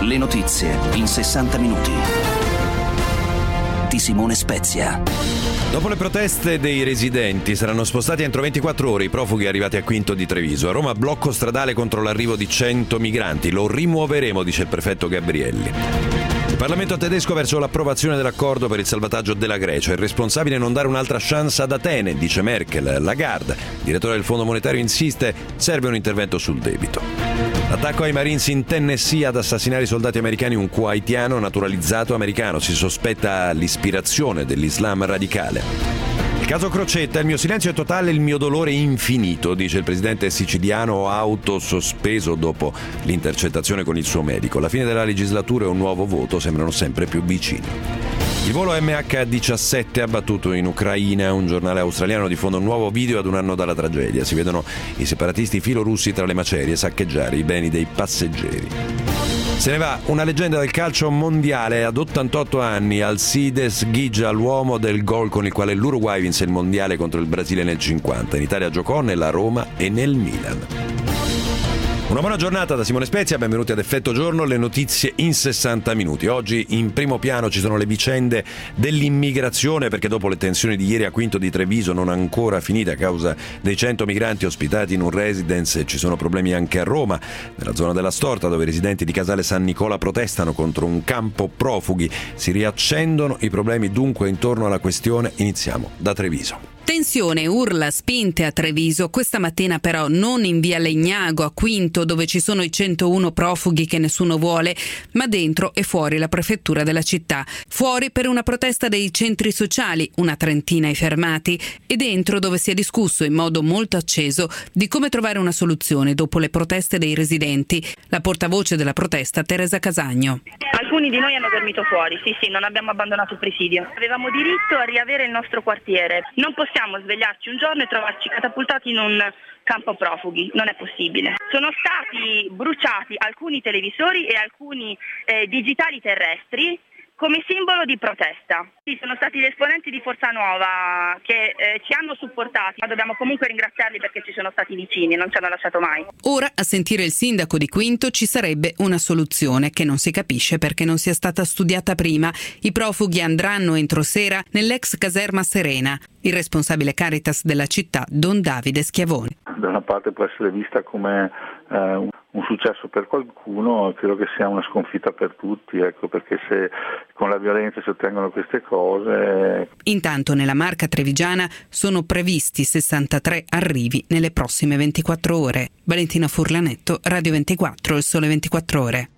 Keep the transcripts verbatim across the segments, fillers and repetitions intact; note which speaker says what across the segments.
Speaker 1: Le notizie in sessanta minuti. Di Simone Spezia.
Speaker 2: Dopo le proteste dei residenti saranno spostati entro ventiquattro ore i profughi arrivati a Quinto di Treviso. A Roma blocco stradale contro l'arrivo di cento migranti. Lo rimuoveremo, dice il prefetto Gabrielli. Il Parlamento tedesco verso l'approvazione dell'accordo per il salvataggio della Grecia. Il responsabile non dare un'altra chance ad Atene, dice Merkel. Lagarde, direttore del Fondo Monetario, insiste, serve un intervento sul debito. L'attacco ai Marines in Tennessee ad assassinare i soldati americani, un kuwaitiano naturalizzato americano. Si sospetta l'ispirazione dell'Islam radicale. Il caso Crocetta, il mio silenzio è totale, il mio dolore è infinito, dice il presidente siciliano autosospeso dopo l'intercettazione con il suo medico. La fine della legislatura e un nuovo voto sembrano sempre più vicini. Il volo emme acca diciassette abbattuto in Ucraina. Un giornale australiano diffonde un nuovo video ad un anno dalla tragedia. Si vedono i separatisti filorussi tra le macerie saccheggiare i beni dei passeggeri. Se ne va una leggenda del calcio mondiale. Ad ottantotto anni Alcides Ghigia, l'uomo del gol con il quale l'Uruguay vinse il mondiale contro il Brasile nel cinquanta. In Italia giocò nella Roma e nel Milan. Una buona giornata da Simone Spezia, benvenuti ad Effetto Giorno, le notizie in sessanta minuti. Oggi in primo piano ci sono le vicende dell'immigrazione, perché dopo le tensioni di ieri a Quinto di Treviso non ancora finite a causa dei cento migranti ospitati in un residence, ci sono problemi anche a Roma, nella zona della Storta, dove i residenti di Casale San Nicola protestano contro un campo profughi. Si riaccendono i problemi dunque intorno alla questione. Iniziamo da Treviso.
Speaker 3: Tensione, urla, spinte a Treviso, questa mattina però non in via Legnago a Quinto, dove ci sono i centouno profughi che nessuno vuole, ma dentro e fuori la prefettura della città. Fuori per una protesta dei centri sociali, una trentina ai fermati, e dentro dove si è discusso in modo molto acceso di come trovare una soluzione dopo le proteste dei residenti. La portavoce della protesta, Teresa Casagno.
Speaker 4: Alcuni di noi hanno dormito fuori, sì sì, non abbiamo abbandonato il presidio. Avevamo diritto a riavere il nostro quartiere. Non possiamo svegliarci un giorno e trovarci catapultati in un campo profughi, non è possibile. Sono stati bruciati alcuni televisori e alcuni eh, digitali terrestri come simbolo di protesta. Sì, sono stati gli esponenti di Forza Nuova che eh, ci hanno supportati, ma dobbiamo comunque ringraziarli perché ci sono stati vicini, non ci hanno lasciato mai.
Speaker 3: Ora, a sentire il sindaco di Quinto, ci sarebbe una soluzione che non si capisce perché non sia stata studiata prima. I profughi andranno entro sera nell'ex caserma Serena. Il responsabile Caritas della città, Don Davide Schiavone.
Speaker 5: Da una parte può essere vista come eh, un, un successo per qualcuno, credo che sia una sconfitta per tutti, ecco, perché se con la violenza si ottengono queste cose.
Speaker 3: Intanto nella Marca trevigiana sono previsti sessantatré arrivi nelle prossime ventiquattro ore. Valentina Furlanetto, Radio ventiquattro, Il Sole ventiquattro Ore.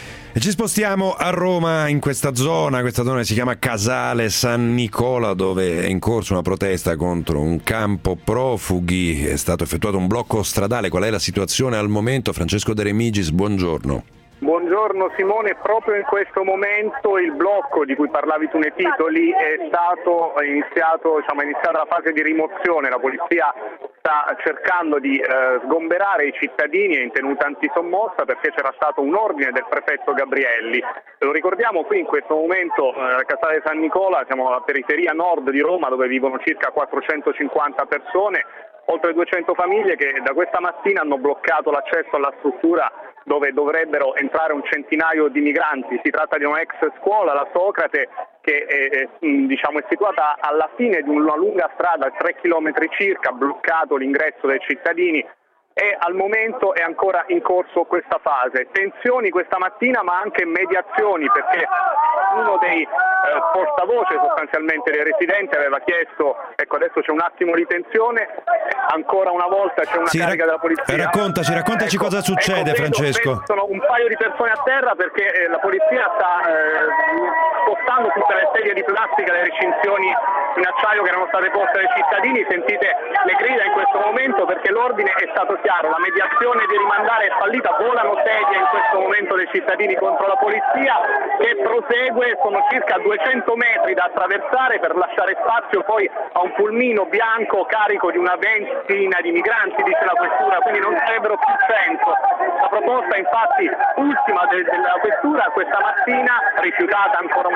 Speaker 2: E ci spostiamo a Roma, in questa zona, questa zona si chiama Casale San Nicola, dove è in corso una protesta contro un campo profughi. È stato effettuato un blocco stradale. Qual è la situazione al momento? Francesco De Remigis, buongiorno.
Speaker 6: Buongiorno Simone, proprio in questo momento il blocco di cui parlavi tu nei titoli è stato iniziato, diciamo, è iniziata la fase di rimozione. La polizia sta cercando di eh, sgomberare i cittadini, è in tenuta antisommossa perché c'era stato un ordine del prefetto Gabrielli. Lo ricordiamo, qui in questo momento a eh, Casale San Nicola, siamo alla periferia nord di Roma, dove vivono circa quattrocentocinquanta persone, oltre duecento famiglie che da questa mattina hanno bloccato l'accesso alla struttura dove dovrebbero entrare un centinaio di migranti. Si tratta di una ex scuola, la Socrate, che è, diciamo, è situata alla fine di una lunga strada, tre chilometri circa, bloccato l'ingresso dei cittadini. E al momento è ancora in corso questa fase. Tensioni questa mattina, ma anche mediazioni, perché uno dei eh, portavoce sostanzialmente dei residenti aveva chiesto, ecco adesso c'è un attimo di tensione, ancora una volta c'è una
Speaker 2: sì,
Speaker 6: carica
Speaker 2: rac-
Speaker 6: della polizia.
Speaker 2: Raccontaci, raccontaci
Speaker 6: ecco,
Speaker 2: cosa succede,
Speaker 6: ecco, vedo,
Speaker 2: Francesco.
Speaker 6: Vedo, sono un paio di persone a terra perché eh, la polizia sta eh, spostando tutte le sedie di plastica, le recinzioni in acciaio che erano state poste dai cittadini. Sentite le grida in questo momento perché l'ordine è stato chiaro, la mediazione di rimandare è fallita, volano sedie in questo momento dei cittadini contro la polizia che prosegue, sono circa duecento metri da attraversare per lasciare spazio poi a un pulmino bianco carico di una ventina di migranti, dice la questura, quindi non sarebbero più cento. La proposta infatti ultima de- della questura questa mattina, rifiutata ancora una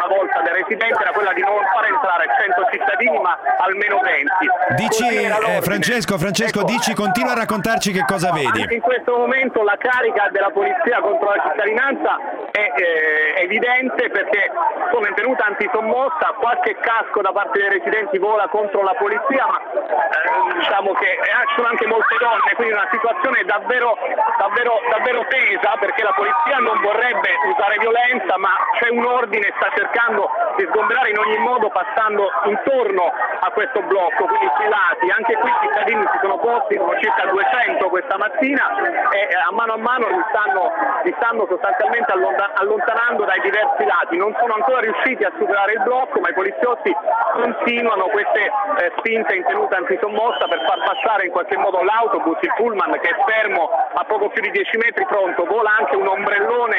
Speaker 6: una volta dai residenti era quella di non far entrare cento cittadini ma almeno venti.
Speaker 2: Dici eh, Francesco, Francesco ecco, dici, continua a raccontarci che cosa vedi.
Speaker 6: Anche in questo momento la carica della polizia contro la cittadinanza è eh, evidente, perché sono in tenuta antisommossa, qualche casco da parte dei residenti vola contro la polizia, ma eh, diciamo che eh, ci sono anche molte donne, quindi una situazione davvero, davvero, davvero tesa, perché la polizia non vorrebbe usare violenza, ma c'è un ordine, sta cercando di sgomberare in ogni modo passando intorno a questo blocco, quindi sui lati. Anche qui i cittadini si sono posti, sono circa duecento questa mattina, e a mano a mano li stanno, li stanno sostanzialmente allontanando dai diversi lati. Non sono ancora riusciti a superare il blocco, ma i poliziotti continuano queste eh, spinte in tenuta antisommossa per far passare in qualche modo l'autobus, il pullman che è fermo a poco più di dieci metri pronto, vola anche un ombrellone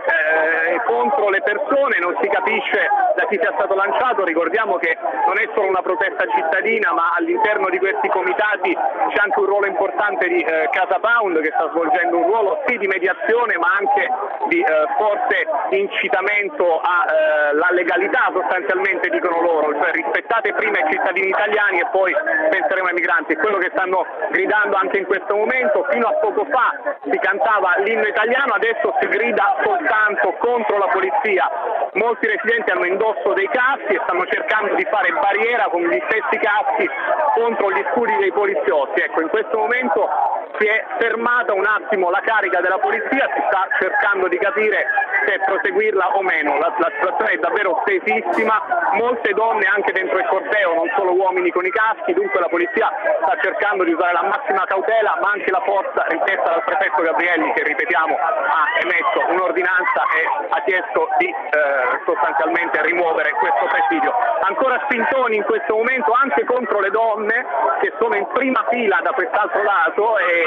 Speaker 6: eh, contro le persone, non si capisce da chi sia stato lanciato. Ricordiamo che non è solo una protesta cittadina, ma all'interno di questi comitati c'è anche un ruolo importante di eh, Casa Pound, che sta svolgendo un ruolo sì di mediazione ma anche di eh, forte incitamento alla eh, legalità, sostanzialmente dicono loro, cioè rispettate prima i cittadini italiani e poi penseremo ai migranti. È quello che stanno gridando anche in questo momento. Fino a poco fa si cantava l'inno italiano, adesso si grida soltanto contro la polizia. Molti residenti hanno indosso dei caschi e stanno cercando di fare barriera con gli stessi caschi contro gli scudi dei poliziotti. Ecco, in questo momento si è fermata un attimo la carica della polizia, si sta cercando di capire se proseguirla o meno. La, la situazione è davvero tesissima, molte donne anche dentro il corteo, non solo uomini con i caschi, dunque la polizia sta cercando di usare la massima cautela, ma anche la forza richiesta dal prefetto Gabrielli, che ripetiamo ha emesso un'ordinanza e ha chiesto di eh, sostanzialmente rimuovere questo presidio. Ancora spintoni in questo momento anche contro le donne che sono in prima fila da quest'altro lato, e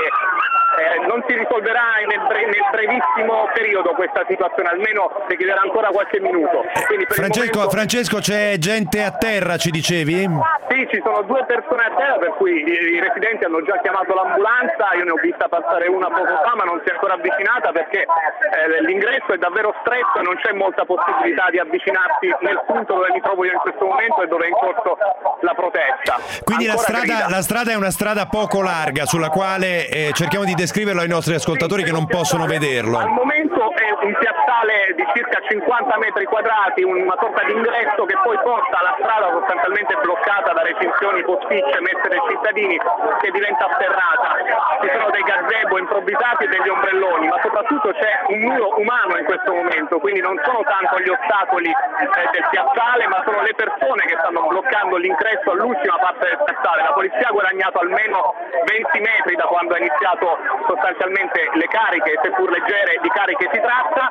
Speaker 6: Eh, non si risolverà nel, bre- nel brevissimo periodo questa situazione, almeno richiederà ancora qualche minuto. Quindi per
Speaker 2: Francesco,
Speaker 6: momento...
Speaker 2: Francesco, c'è gente a terra, ci dicevi?
Speaker 6: Sì, ci sono due persone a terra, per cui i, i residenti hanno già chiamato l'ambulanza. Io ne ho vista passare una poco fa, ma non si è ancora avvicinata perché eh, l'ingresso è davvero stretto e non c'è molta possibilità di avvicinarsi nel punto dove mi trovo io in questo momento e dove è in corso la protesta.
Speaker 2: Quindi la strada, la strada è una strada poco larga sulla quale eh, cerchiamo di descriverlo ai nostri ascoltatori che non possono vederlo.
Speaker 6: Al momento è un piazzale di circa cinquanta metri quadrati, una sorta di ingresso che poi porta la strada sostanzialmente bloccata da recinzioni posticce messe dai cittadini, che diventa sterrata. Ci sono dei gazebo improvvisati e degli ombrelloni, ma soprattutto c'è un muro umano in questo momento, quindi non sono tanto gli ostacoli eh, del piazzale, ma sono le persone che stanno bloccando l'ingresso all'ultima parte del piazzale. La polizia ha guadagnato almeno venti metri da quando ha iniziato sostanzialmente le cariche, seppur leggere, di cariche si tratta,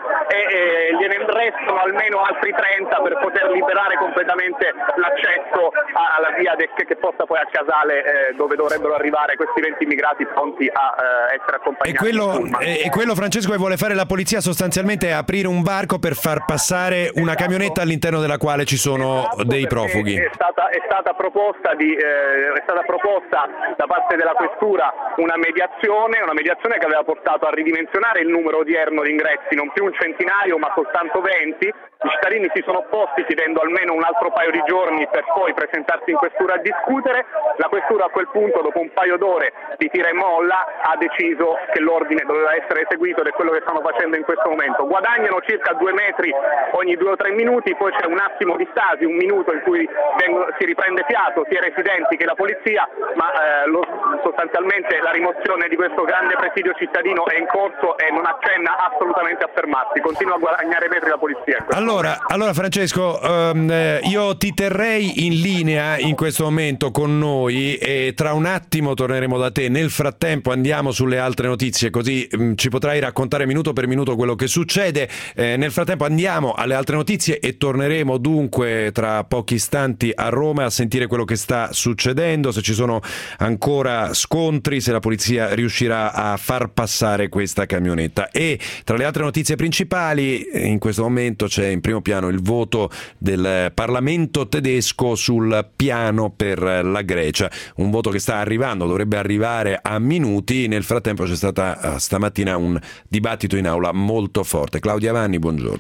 Speaker 6: e eh, gliene restano almeno altri trenta per poter liberare completamente l'accesso alla via de- che, che porta poi a Casale, eh, dove dovrebbero arrivare questi venti immigrati pronti a eh, essere accompagnati.
Speaker 2: E quello, e quello, Francesco, che vuole fare la polizia sostanzialmente è aprire un varco per far passare una camionetta all'interno della quale ci sono
Speaker 6: esatto,
Speaker 2: dei profughi.
Speaker 6: È stata, è stata proposta di, eh, è stata proposta da parte della questura una mediazione, una mediazione che aveva portato a ridimensionare il numero odierno di ingressi, non più un centinaio ma soltanto venti. I cittadini si sono opposti chiedendo almeno un altro paio di giorni per poi presentarsi in questura a discutere. La questura a quel punto, dopo un paio d'ore di tira e molla, ha deciso che l'ordine doveva essere eseguito ed è quello che stanno facendo in questo momento. Guadagnano circa due metri ogni due o tre minuti, poi c'è un attimo di stasi, un minuto in cui vengono, si riprende fiato sia i residenti che la polizia, ma eh, lo, sostanzialmente la rimozione di questo grande presidio cittadino è in corso e non accenna assolutamente a fermarsi, continua a guadagnare metri la polizia.
Speaker 2: Allora, allora Francesco, um, io ti terrei in linea in questo momento con noi e tra un attimo torneremo da te. Nel frattempo andiamo sulle altre notizie, così um, ci potrai raccontare minuto per minuto quello che succede. Eh, nel frattempo andiamo alle altre notizie e torneremo dunque tra pochi istanti a Roma a sentire quello che sta succedendo, se ci sono ancora scontri, se la polizia riuscirà a far passare questa camionetta. E tra le altre notizie principali in questo momento c'è in primo piano il voto del Parlamento tedesco sul piano per la Grecia, un voto che sta arrivando, dovrebbe arrivare a minuti. Nel frattempo c'è stata stamattina un dibattito in aula molto forte. Claudia Vanni, buongiorno.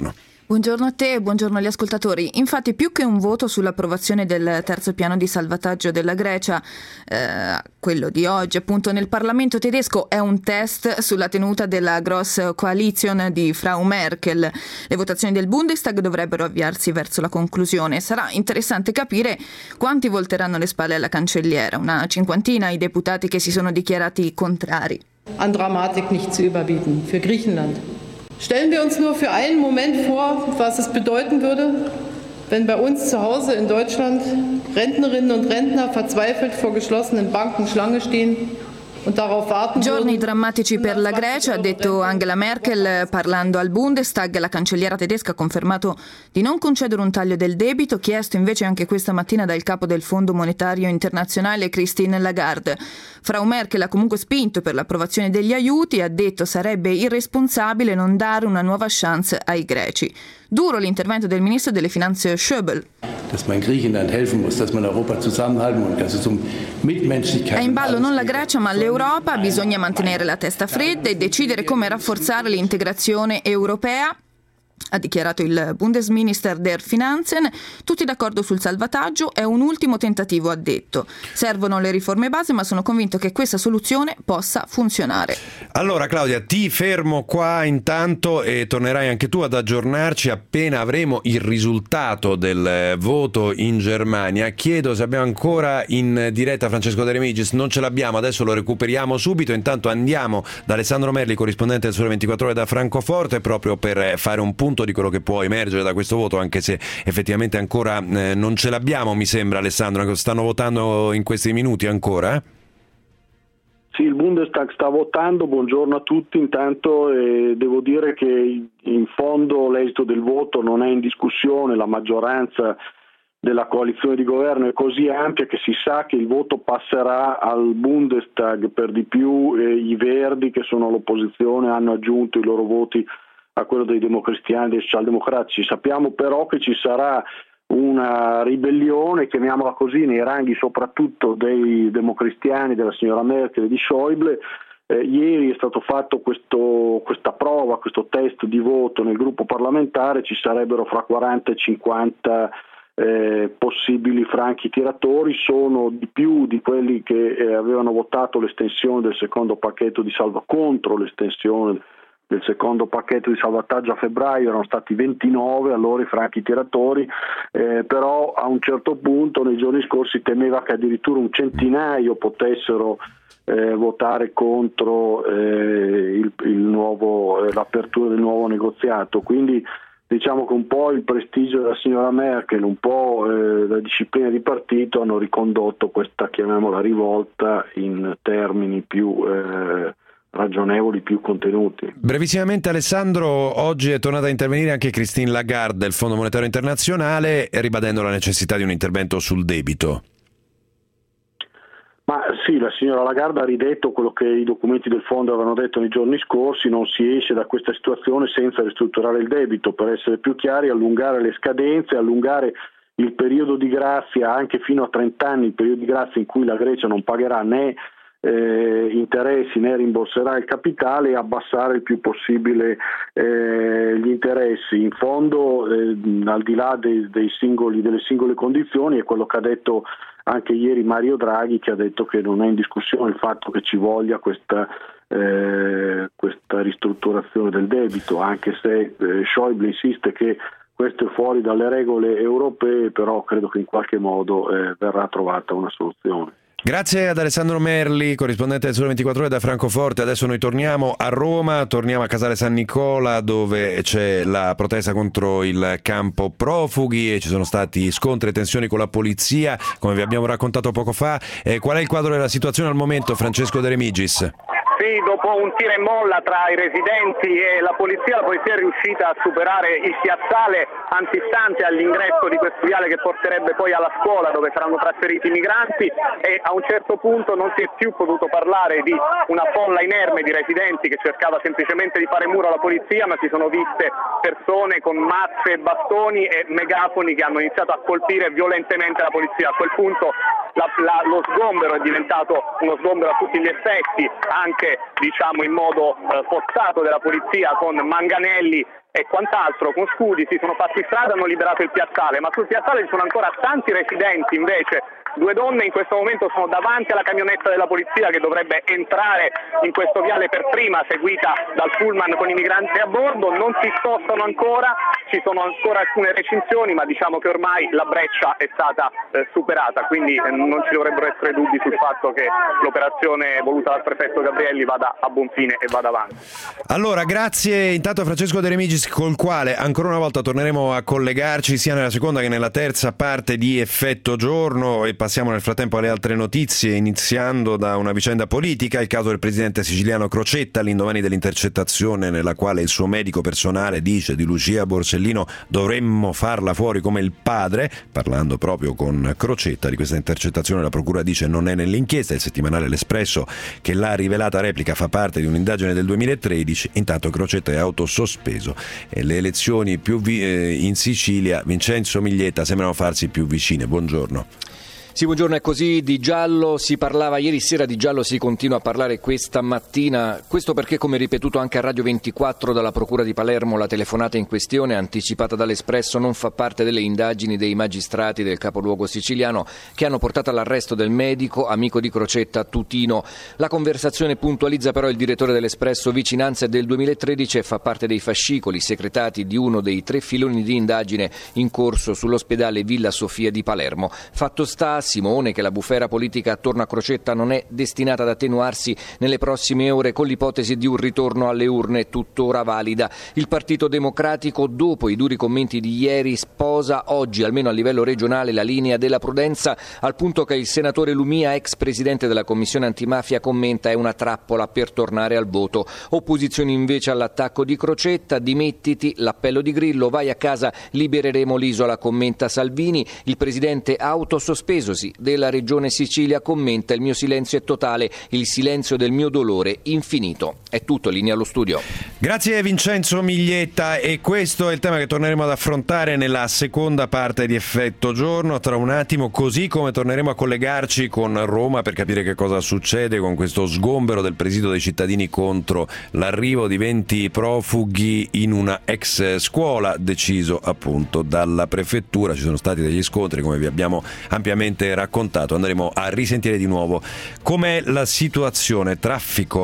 Speaker 7: Buongiorno a te e buongiorno agli ascoltatori. Infatti, più che un voto sull'approvazione del terzo piano di salvataggio della Grecia, eh, quello di oggi appunto nel Parlamento tedesco è un test sulla tenuta della Grosse Koalition di Frau Merkel. Le votazioni del Bundestag dovrebbero avviarsi verso la conclusione. Sarà interessante capire quanti volteranno le spalle alla cancelliera, una cinquantina i deputati che si sono dichiarati contrari.
Speaker 8: An Dramatik nicht zu überbieten für Griechenland. Stellen wir uns nur für einen Moment vor, was es bedeuten würde, wenn bei uns zu Hause in Deutschland Rentnerinnen und Rentner verzweifelt vor geschlossenen Banken Schlange stehen und darauf warten.
Speaker 7: Giorni drammatici per la Grecia, ha detto Angela Merkel parlando al Bundestag. La cancelliera tedesca ha confermato di non concedere un taglio del debito, chiesto invece anche questa mattina dal capo del Fondo Monetario Internazionale Christine Lagarde. Frau Merkel ha comunque spinto per l'approvazione degli aiuti e ha detto sarebbe irresponsabile non dare una nuova chance ai greci. Duro l'intervento del ministro delle finanze Schäuble.
Speaker 9: Dass man Griechenland helfen muss, dass man Europa zusammenhalten muss, dass es um Mitmenschlichkeit.
Speaker 7: È in ballo non la Grecia ma l'Europa, bisogna mantenere la testa fredda e decidere come rafforzare l'integrazione europea, ha dichiarato il Bundesminister der Finanzen. Tutti d'accordo sul salvataggio, è un ultimo tentativo, ha detto. Servono le riforme base, ma sono convinto che questa soluzione possa funzionare.
Speaker 2: Allora Claudia, ti fermo qua intanto e tornerai anche tu ad aggiornarci appena avremo il risultato del voto in Germania. Chiedo se abbiamo ancora in diretta Francesco De Remigis. Non ce l'abbiamo, adesso lo recuperiamo subito. Intanto andiamo da Alessandro Merli, corrispondente del Sole ventiquattro Ore da Francoforte, proprio per fare un punto di quello che può emergere da questo voto, anche se effettivamente ancora eh, non ce l'abbiamo, mi sembra. Alessandro, stanno votando in questi minuti ancora? Eh?
Speaker 10: Sì, il Bundestag sta votando. Buongiorno a tutti. Intanto eh, devo dire che in fondo l'esito del voto non è in discussione, la maggioranza della coalizione di governo è così ampia che si sa che il voto passerà al Bundestag. Per di più eh, i Verdi, che sono l'opposizione, hanno aggiunto i loro voti a quello dei democristiani e dei socialdemocratici. Sappiamo però che ci sarà una ribellione, chiamiamola così, nei ranghi soprattutto dei democristiani, della signora Merkel e di Schäuble. Eh, ieri è stato fatto questo, questa prova, questo test di voto nel gruppo parlamentare, ci sarebbero fra quaranta e cinquanta eh, possibili franchi tiratori, sono di più di quelli che eh, avevano votato l'estensione del secondo pacchetto di salva contro l'estensione del secondo pacchetto di salvataggio a febbraio, erano stati ventinove allora i franchi tiratori, eh, però a un certo punto nei giorni scorsi temeva che addirittura un centinaio potessero eh, votare contro eh, il, il nuovo, eh, l'apertura del nuovo negoziato. Quindi diciamo che un po' il prestigio della signora Merkel, un po' eh, la disciplina di partito hanno ricondotto questa, chiamiamola, rivolta in termini più eh, ragionevoli, più contenuti.
Speaker 2: Brevissimamente Alessandro, oggi è tornata a intervenire anche Christine Lagarde del Fondo Monetario Internazionale, ribadendo la necessità di un intervento sul debito.
Speaker 10: Ma sì, la signora Lagarde ha ridetto quello che i documenti del fondo avevano detto nei giorni scorsi: non si esce da questa situazione senza ristrutturare il debito. Per essere più chiari, allungare le scadenze, allungare il periodo di grazia anche fino a trenta anni, il periodo di grazia in cui la Grecia non pagherà né Eh, interessi né rimborserà il capitale, e abbassare il più possibile eh, gli interessi. In fondo, eh, al di là dei, dei singoli, delle singole condizioni, è quello che ha detto anche ieri Mario Draghi, che ha detto che non è in discussione il fatto che ci voglia questa, eh, questa ristrutturazione del debito, anche se eh, Schäuble insiste che questo è fuori dalle regole europee, però credo che in qualche modo eh, verrà trovata una soluzione.
Speaker 2: Grazie ad Alessandro Merli, corrispondente del Sole ventiquattro Ore da Francoforte. Adesso noi torniamo a Roma, torniamo a Casale San Nicola, dove c'è la protesta contro il campo profughi e ci sono stati scontri e tensioni con la polizia, come vi abbiamo raccontato poco fa. Eh, qual è il quadro della situazione al momento, Francesco De Remigis?
Speaker 6: Sì, dopo un tira e molla tra i residenti e la polizia, la polizia è riuscita a superare il piazzale antistante all'ingresso di questo viale che porterebbe poi alla scuola dove saranno trasferiti i migranti, e a un certo punto non si è più potuto parlare di una folla inerme di residenti che cercava semplicemente di fare muro alla polizia, ma si sono viste persone con mazze, bastoni e megafoni che hanno iniziato a colpire violentemente la polizia. A quel punto la, la, lo sgombero è diventato uno sgombero a tutti gli effetti, anche diciamo in modo eh, forzato della polizia, con manganelli e quant'altro, con scudi, si sono fatti strada, hanno liberato il piazzale, ma sul piazzale ci sono ancora tanti residenti invece. Due donne in questo momento sono davanti alla camionetta della polizia che dovrebbe entrare in questo viale per prima, seguita dal pullman con i migranti a bordo. Non si spostano ancora, ci sono ancora alcune recinzioni, ma diciamo che ormai la breccia è stata eh, superata, quindi eh, non ci dovrebbero essere dubbi sul fatto che l'operazione voluta dal prefetto Gabrielli vada a buon fine e vada avanti.
Speaker 2: Allora, grazie intanto a Francesco De Remigis, col quale ancora una volta torneremo a collegarci sia nella seconda che nella terza parte di Effetto Giorno, e passiamo nel frattempo alle altre notizie, iniziando da una vicenda politica, il caso del presidente siciliano Crocetta, all'indomani dell'intercettazione nella quale il suo medico personale dice di Lucia Borsellino dovremmo farla fuori come il padre. Parlando proprio con Crocetta di questa intercettazione, la procura dice non è nell'inchiesta. Il settimanale L'Espresso, che l'ha rivelata replica, fa parte di un'indagine del duemilatredici. Intanto Crocetta è autosospeso e le elezioni più vi- eh, in Sicilia, Vincenzo Miglietta, sembrano farsi più vicine. Buongiorno.
Speaker 11: Sì, buongiorno, è così. Di giallo si parlava ieri sera, di giallo si continua a parlare questa mattina. Questo perché, come ripetuto anche a Radio ventiquattro dalla Procura di Palermo, la telefonata in questione, anticipata dall'Espresso, non fa parte delle indagini dei magistrati del capoluogo siciliano che hanno portato all'arresto del medico, amico di Crocetta, Tutino. La conversazione puntualizza però il direttore dell'Espresso vicinanze del duemilatredici e fa parte dei fascicoli secretati di uno dei tre filoni di indagine in corso sull'ospedale Villa Sofia di Palermo. Fatto sta, Simone, che la bufera politica attorno a Crocetta non è destinata ad attenuarsi nelle prossime ore con l'ipotesi di un ritorno alle urne tuttora valida. Il Partito Democratico, dopo i duri commenti di ieri, sposa oggi, almeno a livello regionale, la linea della prudenza, al punto che il senatore Lumia, ex presidente della Commissione Antimafia, commenta è una trappola per tornare al voto. Opposizione invece all'attacco di Crocetta, dimettiti, l'appello di Grillo, vai a casa, libereremo l'isola, commenta Salvini. Il presidente autosospeso della Regione Sicilia commenta il mio silenzio è totale, il silenzio del mio dolore infinito. È tutto, linea allo studio.
Speaker 2: Grazie Vincenzo Miglietta, e questo è il tema che torneremo ad affrontare nella seconda parte di Effetto Giorno tra un attimo, così come torneremo a collegarci con Roma per capire che cosa succede con questo sgombero del presidio dei cittadini contro l'arrivo di venti profughi in una ex scuola deciso appunto dalla prefettura. Ci sono stati degli scontri, come vi abbiamo ampiamente raccontato. Andremo a risentire di nuovo com'è la situazione. Traffico.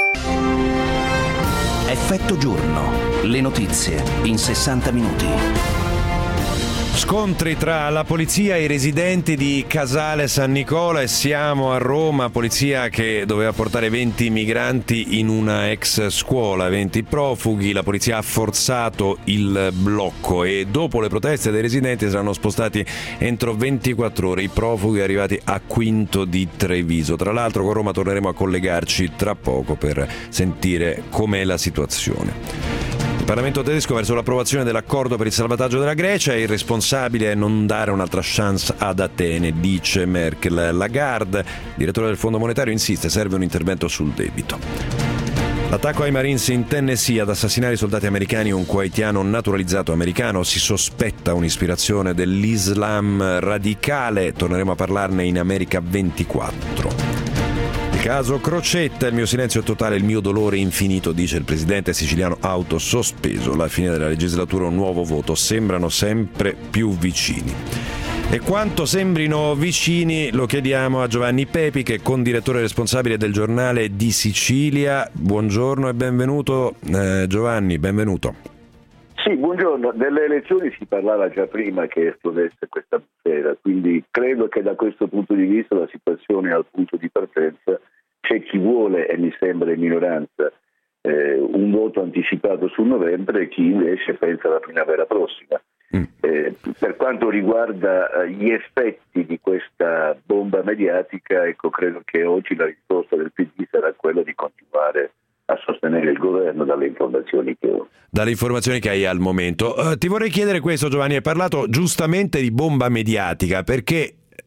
Speaker 1: Effetto Giorno, le notizie in sessanta minuti.
Speaker 2: Scontri tra la polizia e i residenti di Casale San Nicola, e siamo a Roma. Polizia che doveva portare venti migranti in una ex scuola, venti profughi. La polizia ha forzato il blocco e dopo le proteste dei residenti saranno spostati entro ventiquattro ore i profughi arrivati a Quinto di Treviso. Tra l'altro con Roma torneremo a collegarci tra poco per sentire com'è la situazione. Il Parlamento tedesco verso l'approvazione dell'accordo per il salvataggio della Grecia, e il responsabile è non dare un'altra chance ad Atene, dice Merkel. Lagarde, direttore del Fondo Monetario, insiste, serve un intervento sul debito. L'attacco ai Marines in Tennessee ad assassinare i soldati americani e un cohaitiano naturalizzato americano. Si sospetta un'ispirazione dell'Islam radicale. Torneremo a parlarne in America ventiquattro. Il caso Crocetta, il mio silenzio è totale, il mio dolore infinito, dice il presidente siciliano autosospeso. La fine della legislatura, un nuovo voto, sembrano sempre più vicini. E quanto sembrino vicini lo chiediamo a Giovanni Pepi, che è condirettore responsabile del Giornale di Sicilia. Buongiorno e benvenuto eh, Giovanni, benvenuto.
Speaker 12: Sì, buongiorno. Delle elezioni si parlava già prima che esplodesse questa bufera, quindi credo che da questo punto di vista la situazione è al punto di partenza. C'è chi vuole, e mi sembra in minoranza, eh, un voto anticipato su novembre, e chi invece pensa alla primavera prossima. Mm. Eh, per quanto riguarda eh, gli effetti di questa bomba mediatica, ecco, credo che oggi la risposta del P D sarà quella di continuare a sostenere il governo dalle informazioni che ho.
Speaker 2: Dalle informazioni che hai al momento. Uh, ti vorrei chiedere questo, Giovanni, hai parlato giustamente di bomba mediatica, perché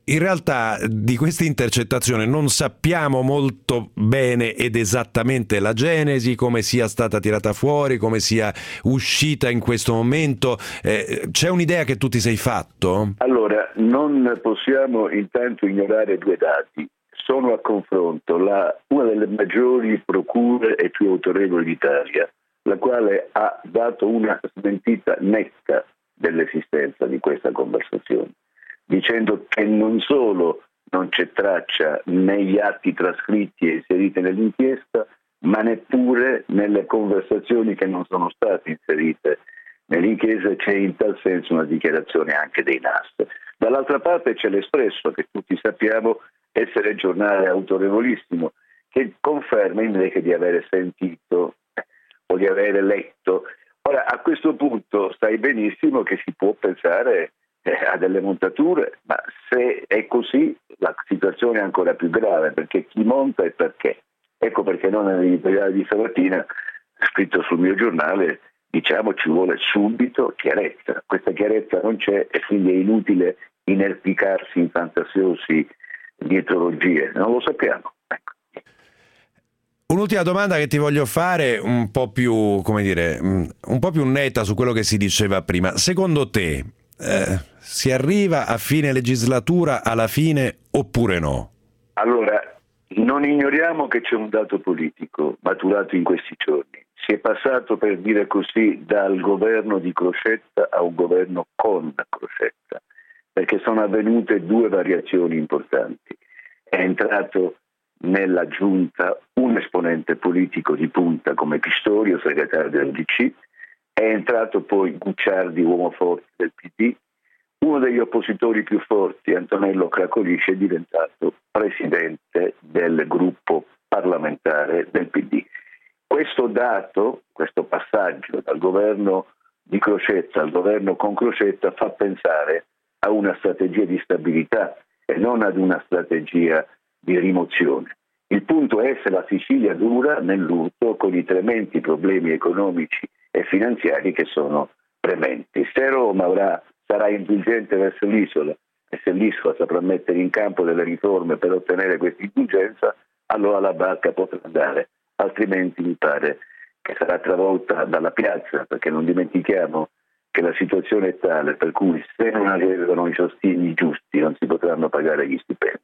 Speaker 2: in realtà di questa intercettazione non sappiamo molto bene ed esattamente la genesi, come sia stata tirata fuori, come sia uscita in questo momento. Eh, c'è un'idea che tu ti sei fatto?
Speaker 12: Allora, non possiamo intanto ignorare due dati. Sono a confronto la, una delle maggiori procure e più autorevoli d'Italia, la quale ha dato una smentita netta dell'esistenza di questa conversazione, dicendo che non solo non c'è traccia negli atti trascritti e inseriti nell'inchiesta, ma neppure nelle conversazioni che non sono state inserite nell'inchiesta c'è in tal senso una dichiarazione anche dei N A S. Dall'altra parte c'è l'Espresso, che tutti sappiamo essere giornale autorevolissimo, che conferma invece di avere sentito o di avere letto. Ora, a questo punto sai benissimo che si può pensare eh, a delle montature, ma se è così la situazione è ancora più grave, perché chi monta e perché. Ecco perché non nell'editoriale di stamattina, scritto sul mio giornale, diciamo ci vuole subito chiarezza. Questa chiarezza non c'è e quindi è inutile inerpicarsi in fantasiosi dietrologie, non lo sappiamo. Ecco.
Speaker 2: Un'ultima domanda che ti voglio fare, un po' più, come dire, un po' più netta su quello che si diceva prima. Secondo te eh, si arriva a fine legislatura alla fine oppure no?
Speaker 12: Allora, non ignoriamo che c'è un dato politico maturato in questi giorni. Si è passato, per dire così, dal governo di Crocetta a un governo con Crocetta, perché sono avvenute due variazioni importanti. È entrato nella giunta un esponente politico di punta come Pistorio, segretario del D C, è entrato poi Gucciardi, uomo forte del P D, uno degli oppositori più forti, Antonello Cracolisci, è diventato presidente del gruppo parlamentare del P D. Questo dato, questo passaggio dal governo di Crocetta al governo con Crocetta fa pensare a una strategia di stabilità e non ad una strategia di rimozione. Il punto è se la Sicilia dura nel lutto con i tremendi problemi economici e finanziari che sono prementi. Se Roma avrà, sarà indulgente verso l'isola e se l'isola saprà mettere in campo delle riforme per ottenere questa indulgenza, allora la barca potrà andare, altrimenti mi pare che sarà travolta dalla piazza, perché non dimentichiamo che la situazione è tale per cui se non arrivano i sostegni giusti non si potranno pagare gli stipendi.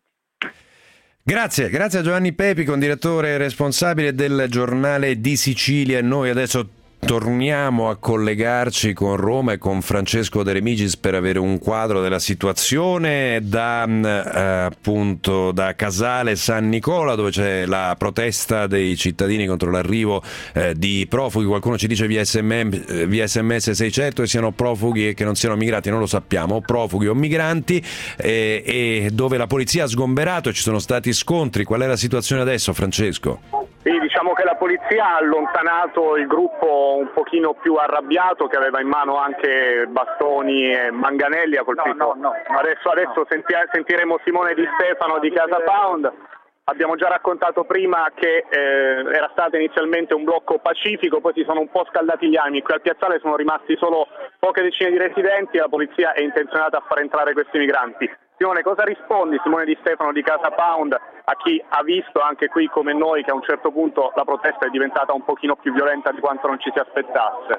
Speaker 2: Grazie, grazie a Giovanni Pepi, condirettore responsabile del Giornale di Sicilia. E noi adesso torniamo a collegarci con Roma e con Francesco De Remigis per avere un quadro della situazione da eh, appunto da Casale San Nicola, dove c'è la protesta dei cittadini contro l'arrivo eh, di profughi. Qualcuno ci dice via S M S, via S M S sei certo che siano profughi e che non siano migranti, non lo sappiamo, profughi o migranti, eh, e dove la polizia ha sgomberato e ci sono stati scontri. Qual è la situazione adesso, Francesco?
Speaker 6: Sì, diciamo che la polizia ha allontanato il gruppo un pochino più arrabbiato che aveva in mano anche bastoni e manganelli. Ha colpito. No, no, no, adesso adesso no. Senti- sentiremo Simone Di Stefano di Casa Pound. Abbiamo già raccontato prima che eh, era stato inizialmente un blocco pacifico, poi si sono un po' scaldati gli animi. Qui al piazzale sono rimasti solo poche decine di residenti e la polizia è intenzionata a far entrare questi migranti. Simone, cosa rispondi, Simone Di Stefano di Casa Pound, a chi ha visto anche qui come noi che a un certo punto la protesta è diventata un pochino più violenta di quanto non ci si aspettasse?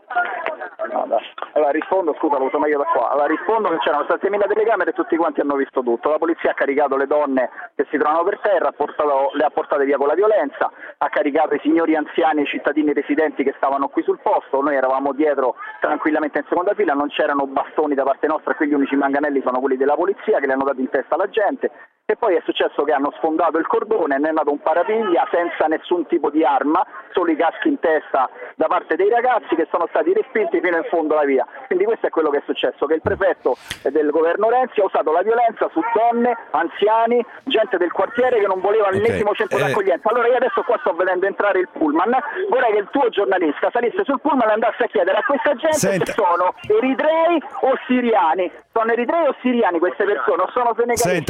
Speaker 13: Allora rispondo, scusa, lo uso meglio da qua. Allora rispondo che c'erano settemila telecamere e tutti quanti hanno visto tutto. La polizia ha caricato le donne che si trovano per terra, ha portato, le ha portate via con la violenza, ha caricato i signori anziani e i cittadini residenti che stavano qui sul posto. Noi eravamo dietro tranquillamente in seconda fila, non c'erano bastoni da parte nostra, qui gli unici manganelli sono quelli della polizia che li hanno dati in testa alla gente. E poi è successo che hanno sfondato il cordone, ne è nato un parapiglia senza nessun tipo di arma, solo i caschi in testa da parte dei ragazzi che sono stati respinti fino in fondo alla via. Quindi questo è quello che è successo, che il prefetto del governo Renzi ha usato la violenza su donne, anziani, gente del quartiere che non voleva l'ennesimo okay. centro eh... d'accoglienza. Allora io adesso qua sto vedendo entrare il pullman, vorrei che il tuo giornalista salisse sul pullman e andasse a chiedere a questa gente Senta. se sono eritrei o siriani. Sono eritrei o siriani queste persone, o sono senegalesi?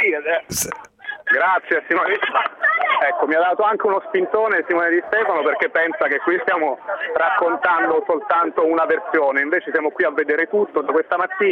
Speaker 6: Grazie Simone. Ecco, mi ha dato anche uno spintone Simone Di Stefano perché pensa che qui stiamo raccontando soltanto una versione, invece siamo qui a vedere tutto. Da questa mattina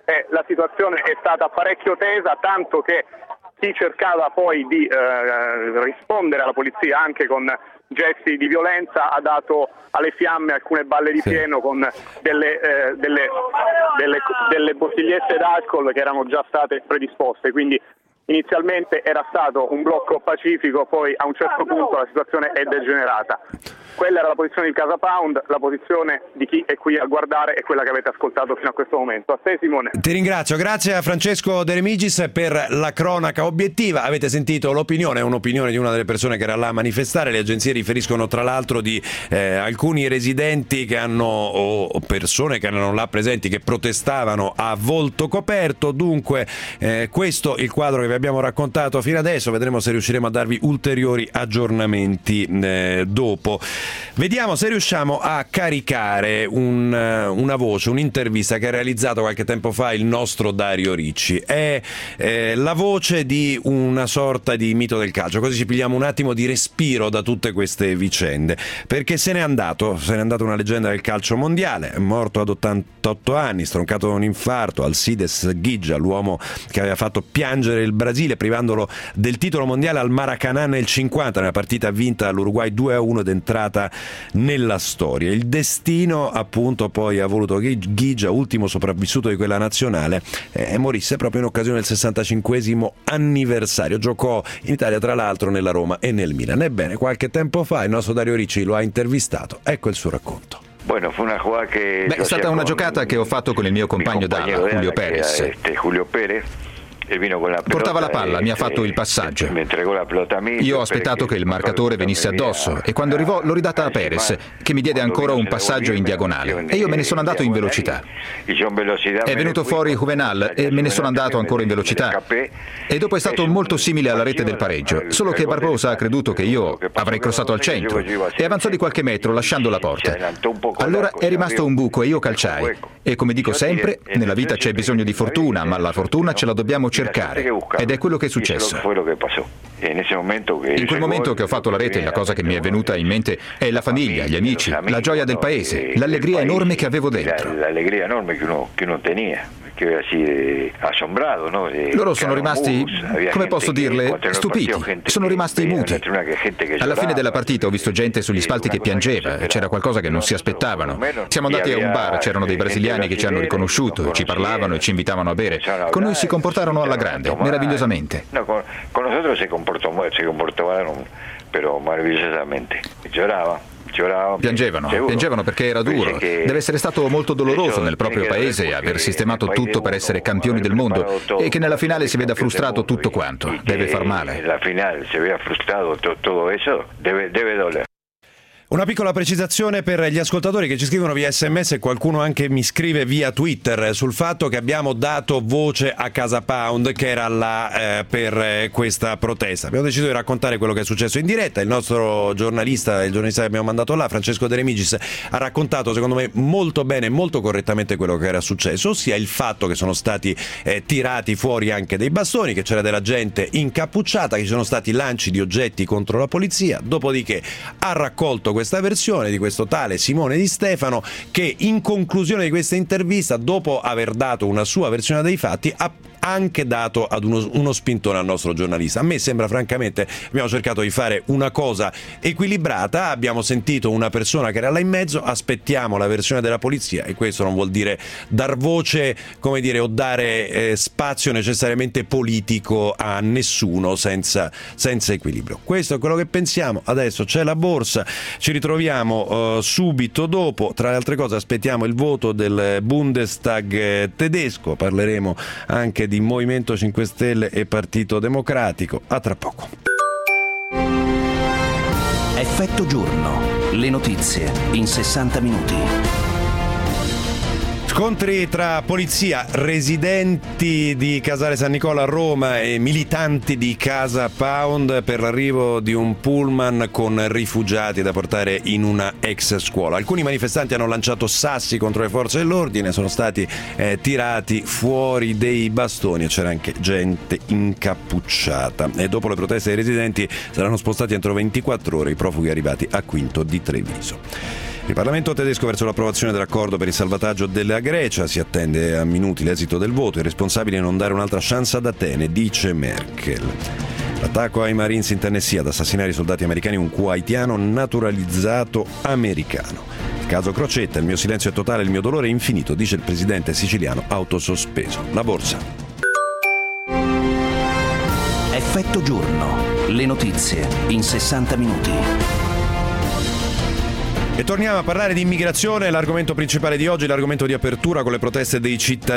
Speaker 6: e la situazione è stata parecchio tesa, tanto che chi cercava poi di eh, rispondere alla polizia anche con gesti di violenza ha dato alle fiamme alcune balle di sì. fieno con delle, eh, delle, delle, delle bottigliette d'alcol che erano già state predisposte, quindi inizialmente era stato un blocco pacifico, poi a un certo punto la situazione è degenerata. Quella era la posizione di Casa Pound, la posizione di chi è qui a guardare è quella che avete ascoltato fino a questo momento. A te Simone.
Speaker 2: Ti ringrazio, grazie a Francesco De Remigis per la cronaca obiettiva. Avete sentito l'opinione, è un'opinione di una delle persone che era là a manifestare. Le agenzie riferiscono tra l'altro di eh, alcuni residenti che hanno o persone che erano là presenti che protestavano a volto coperto. Dunque eh, questo il quadro che vi abbiamo raccontato fino adesso, vedremo se riusciremo a darvi ulteriori aggiornamenti eh, dopo. Vediamo se riusciamo a caricare un, una voce, un'intervista che ha realizzato qualche tempo fa il nostro Dario Ricci. È eh, la voce di una sorta di mito del calcio, così ci pigliamo un attimo di respiro da tutte queste vicende, perché se n'è andato, se n'è andato una leggenda del calcio mondiale, è morto ad ottantotto anni, stroncato da un infarto, Alcides Ghigia, l'uomo che aveva fatto piangere il Brasile privandolo del titolo mondiale al Maracanã nel cinquanta, nella partita vinta dall'Uruguay due a uno ed entrata nella storia. Il destino appunto poi ha voluto che Ghigia, ultimo sopravvissuto di quella nazionale, eh, morisse proprio in occasione del sessantacinquesimo anniversario. Giocò in Italia tra l'altro nella Roma e nel Milan. Ebbene, qualche tempo fa il nostro Dario Ricci lo ha intervistato, ecco il suo racconto.
Speaker 14: Bueno, fu una jugada che
Speaker 15: Beh, è stata una giocata che ho fatto con il mio compagno d'ala, Julio Pérez.
Speaker 14: Este, Julio Pérez.
Speaker 15: Portava la palla, mi ha fatto il passaggio. Io ho aspettato che il marcatore venisse addosso e quando arrivò l'ho ridata a Pérez, che mi diede ancora un passaggio in diagonale e io me ne sono andato in velocità. È venuto fuori Juvenal e me ne sono andato ancora in velocità e dopo è stato molto simile alla rete del pareggio, solo che Barbosa ha creduto che io avrei crossato al centro e avanzò di qualche metro lasciando la porta. Allora è rimasto un buco e io calciai. E come dico sempre, nella vita c'è bisogno di fortuna, ma la fortuna ce la dobbiamo cercare. Ed è quello che è successo. In quel momento che ho fatto la rete, la cosa che mi è venuta in mente è la famiglia, gli amici, la gioia del paese, l'allegria enorme che avevo dentro.
Speaker 14: L'allegria enorme che uno, che uno tenia.
Speaker 15: Loro sono rimasti, come posso dirle, stupiti, sono rimasti muti. Alla fine della partita ho visto gente sugli spalti che piangeva, c'era qualcosa che non si aspettavano. Siamo andati a un bar, c'erano dei brasiliani che ci hanno riconosciuto, ci parlavano e ci invitavano a bere. Con noi si comportarono alla grande, meravigliosamente.
Speaker 14: No, con, con nosotros se comportó, se comportaron, pero maravillosamente. Llorava.
Speaker 15: Piangevano, piangevano perché era duro. Deve essere stato molto doloroso nel proprio paese aver sistemato tutto per essere campioni del mondo e che nella finale si veda frustrato tutto quanto. Deve far male.
Speaker 14: Nella finale si veda frustrato tutto eso, deve, deve doler.
Speaker 2: Una piccola precisazione per gli ascoltatori che ci scrivono via sms e qualcuno anche mi scrive via Twitter sul fatto che abbiamo dato voce a Casa Pound che era là eh, per questa protesta. Abbiamo deciso di raccontare quello che è successo in diretta. Il nostro giornalista, il giornalista che abbiamo mandato là, Francesco De Remigis, ha raccontato secondo me molto bene e molto correttamente quello che era successo, ossia il fatto che sono stati eh, tirati fuori anche dei bastoni, che c'era della gente incappucciata, che ci sono stati lanci di oggetti contro la polizia, dopodiché ha raccolto questa versione di questo tale Simone Di Stefano che in conclusione di questa intervista, dopo aver dato una sua versione dei fatti, ha anche dato ad uno, uno spintone al nostro giornalista. A me sembra francamente, abbiamo cercato di fare una cosa equilibrata, abbiamo sentito una persona che era là in mezzo, aspettiamo la versione della polizia e questo non vuol dire dar voce, come dire, o dare eh, spazio necessariamente politico a nessuno senza, senza equilibrio. Questo è quello che pensiamo. Adesso c'è la borsa, ci ritroviamo uh, subito dopo. Tra le altre cose aspettiamo il voto del Bundestag eh, tedesco, parleremo anche di Movimento cinque Stelle e Partito Democratico. A tra poco.
Speaker 1: Effetto giorno. Le notizie in sessanta minuti.
Speaker 2: Scontri tra polizia, residenti di Casale San Nicola a Roma e militanti di Casa Pound per l'arrivo di un pullman con rifugiati da portare in una ex scuola. Alcuni manifestanti hanno lanciato sassi contro le forze dell'ordine, sono stati eh, tirati fuori dei bastoni e c'era anche gente incappucciata. E dopo le proteste dei residenti saranno spostati entro ventiquattro ore i profughi arrivati a Quinto di Treviso. Il Parlamento tedesco verso l'approvazione dell'accordo per il salvataggio della Grecia. Si attende a minuti l'esito del voto. I responsabili non dare un'altra chance ad Atene, dice Merkel. L'attacco ai Marines in Tennessee ad assassinare i soldati americani, un kuwaitiano naturalizzato americano. Il caso Crocetta, il mio silenzio è totale, il mio dolore è infinito, dice il presidente siciliano autosospeso. La borsa.
Speaker 1: Effetto giorno. Le notizie in sessanta minuti.
Speaker 2: E torniamo a parlare di immigrazione, l'argomento principale di oggi, l'argomento di apertura con le proteste dei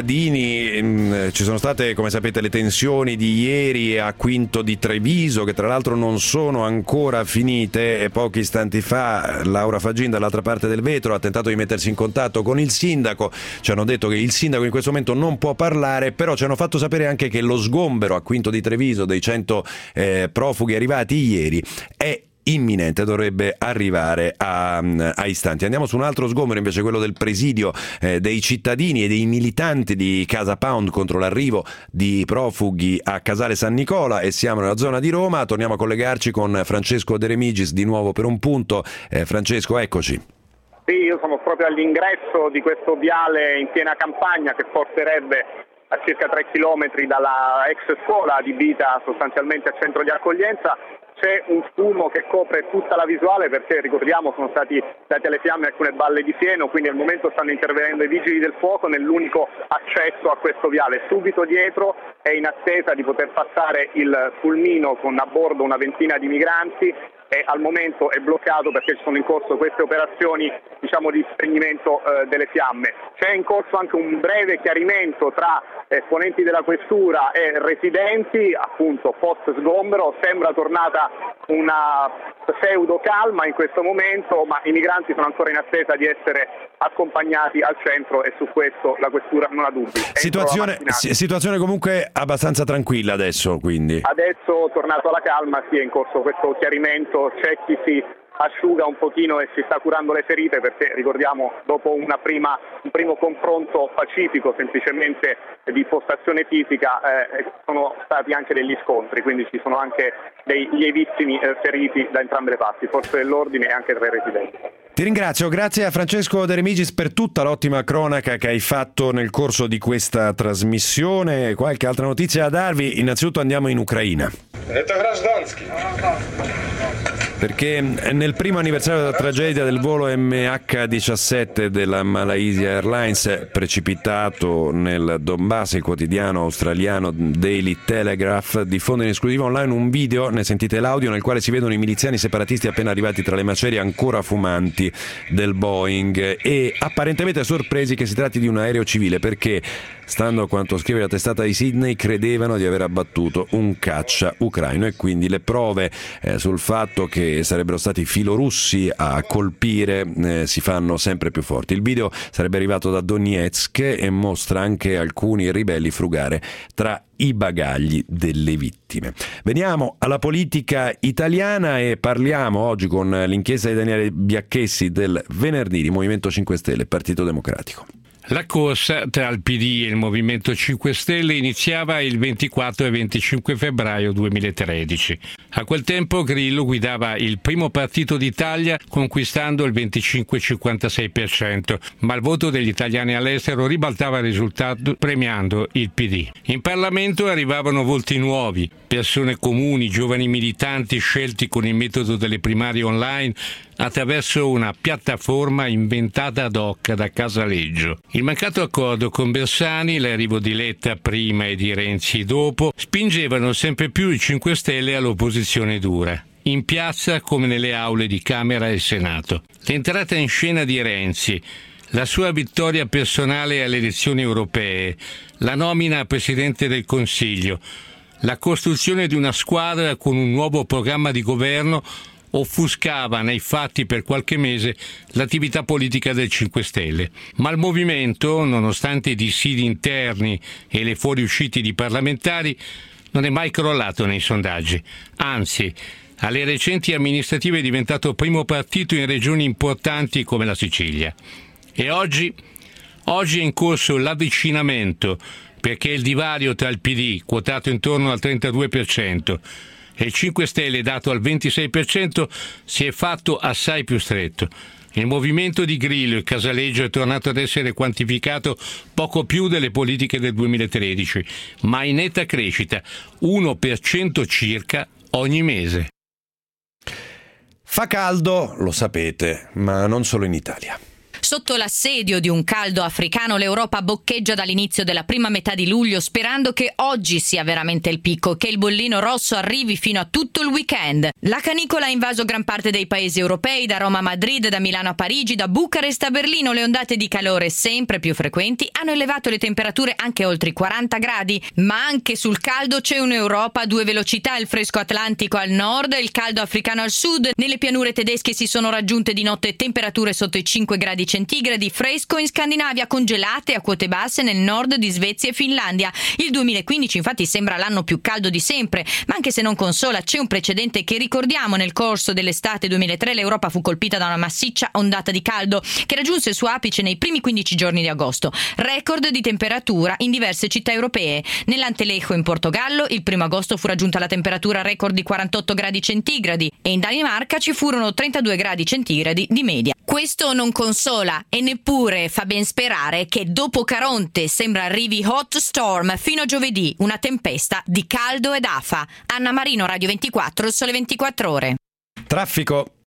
Speaker 2: cittadini. Ci sono state, come sapete, le tensioni di ieri a Quinto di Treviso, che tra l'altro non sono ancora finite, e pochi istanti fa Laura Faggin dall'altra parte del vetro ha tentato di mettersi in contatto con il sindaco. Ci hanno detto che il sindaco in questo momento non può parlare, però ci hanno fatto sapere anche che lo sgombero a Quinto di Treviso dei cento eh, profughi arrivati ieri è imminente, dovrebbe arrivare a, a istanti. Andiamo su un altro sgombero, invece quello del presidio eh, dei cittadini e dei militanti di Casa Pound contro l'arrivo di profughi a Casale San Nicola, e siamo nella zona di Roma. Torniamo a collegarci con Francesco De Remigis di nuovo per un punto. Eh, Francesco, eccoci.
Speaker 6: Sì, io sono proprio all'ingresso di questo viale in piena campagna che porterebbe a circa tre chilometri dalla ex scuola adibita sostanzialmente a centro di accoglienza. C'è un fumo che copre tutta la visuale perché, ricordiamo, sono stati date alle fiamme alcune balle di fieno, quindi al momento stanno intervenendo i vigili del fuoco nell'unico accesso a questo viale. Subito dietro è in attesa di poter passare il fulmino con a bordo una ventina di migranti, e al momento è bloccato perché sono in corso queste operazioni, diciamo, di spegnimento eh, delle fiamme. C'è in corso anche un breve chiarimento tra esponenti della questura e residenti, appunto post sgombero. Sembra tornata una pseudo calma in questo momento, ma i migranti sono ancora in attesa di essere accompagnati al centro, e su questo la questura non ha dubbi.
Speaker 2: Situazione, situazione comunque abbastanza tranquilla adesso, quindi.
Speaker 6: Adesso, tornato alla calma, sì, è in corso questo chiarimento. C'è chi si asciuga un pochino e si sta curando le ferite, perché ricordiamo, dopo una prima, un primo confronto pacifico semplicemente di postazione fisica, eh, sono stati anche degli scontri, quindi ci sono anche dei lievissimi eh, feriti da entrambe le parti, forze dell'ordine e anche tra i residenti.
Speaker 2: Ti ringrazio, grazie a Francesco De Remigis per tutta l'ottima cronaca che hai fatto nel corso di questa trasmissione. Qualche altra notizia da darvi? Innanzitutto andiamo in Ucraina. Perché nel primo anniversario della tragedia del volo M H diciassette della Malaysia Airlines precipitato nel Donbass, il quotidiano australiano Daily Telegraph diffonde in esclusiva online un video, ne sentite l'audio, nel quale si vedono i miliziani separatisti appena arrivati tra le macerie ancora fumanti del Boeing, e apparentemente sorpresi che si tratti di un aereo civile, perché, stando a quanto scrive la testata di Sydney, credevano di aver abbattuto un caccia ucraino, e quindi le prove eh, sul fatto che sarebbero stati filorussi a colpire eh, si fanno sempre più forti. Il video sarebbe arrivato da Donetsk e mostra anche alcuni ribelli frugare tra i bagagli delle vittime. Veniamo alla politica italiana e parliamo oggi con l'inchiesta di Daniele Biacchessi del Venerdì di Movimento cinque Stelle e Partito Democratico.
Speaker 16: La corsa tra il P D e il Movimento cinque Stelle iniziava il ventiquattro e venticinque febbraio duemilatredici. A quel tempo Grillo guidava il primo partito d'Italia conquistando il venticinque virgola cinquantasei per cento, ma il voto degli italiani all'estero ribaltava il risultato premiando il P D. In Parlamento arrivavano volti nuovi, persone comuni, giovani militanti scelti con il metodo delle primarie online attraverso una piattaforma inventata ad hoc da Casaleggio. Il mancato accordo con Bersani, l'arrivo di Letta prima e di Renzi dopo, spingevano sempre più i cinque Stelle all'opposizione dura, in piazza come nelle aule di Camera e Senato. L'entrata in scena di Renzi, la sua vittoria personale alle elezioni europee, la nomina a Presidente del Consiglio, la costruzione di una squadra con un nuovo programma di governo offuscava nei fatti per qualche mese l'attività politica del cinque Stelle. Ma il movimento, nonostante i dissidi interni e le fuoriuscite di parlamentari, non è mai crollato nei sondaggi. Anzi, alle recenti amministrative è diventato primo partito in regioni importanti come la Sicilia. E oggi, oggi è in corso l'avvicinamento, perché il divario tra il P D, quotato intorno al trentadue per cento, e il cinque Stelle, dato al ventisei per cento, si è fatto assai più stretto. Il movimento di Grillo e Casaleggio è tornato ad essere quantificato poco più delle politiche del duemilatredici, ma in netta crescita, uno per cento circa ogni mese.
Speaker 2: Fa caldo, lo sapete, ma non solo in Italia.
Speaker 17: Sotto l'assedio di un caldo africano, l'Europa boccheggia dall'inizio della prima metà di luglio, sperando che oggi sia veramente il picco, che il bollino rosso arrivi fino a tutto il weekend. La canicola ha invaso gran parte dei paesi europei, da Roma a Madrid, da Milano a Parigi, da Bucarest a Berlino. Le ondate di calore, sempre più frequenti, hanno elevato le temperature anche oltre i quaranta gradi. Ma anche sul caldo c'è un'Europa a due velocità: il fresco atlantico al nord e il caldo africano al sud. Nelle pianure tedesche si sono raggiunte di notte temperature sotto i cinque gradi centigradi, fresco in Scandinavia, congelate a quote basse nel nord di Svezia e Finlandia. Il duemilaquindici infatti sembra l'anno più caldo di sempre, ma anche se non consola c'è un precedente che ricordiamo: nel corso dell'estate duemilatré l'Europa fu colpita da una massiccia ondata di caldo che raggiunse il suo apice nei primi quindici giorni di agosto. Record di temperatura in diverse città europee. Nell'Antelejo in Portogallo il primo agosto fu raggiunta la temperatura record di quarantotto gradi centigradi e in Danimarca ci furono trentadue gradi centigradi di media. Questo non consola e neppure fa ben sperare che dopo Caronte sembra arrivi Hot Storm fino a giovedì, una tempesta di caldo ed afa. Anna Marino, Radio ventiquattro, il Sole ventiquattro Ore.
Speaker 2: Traffico.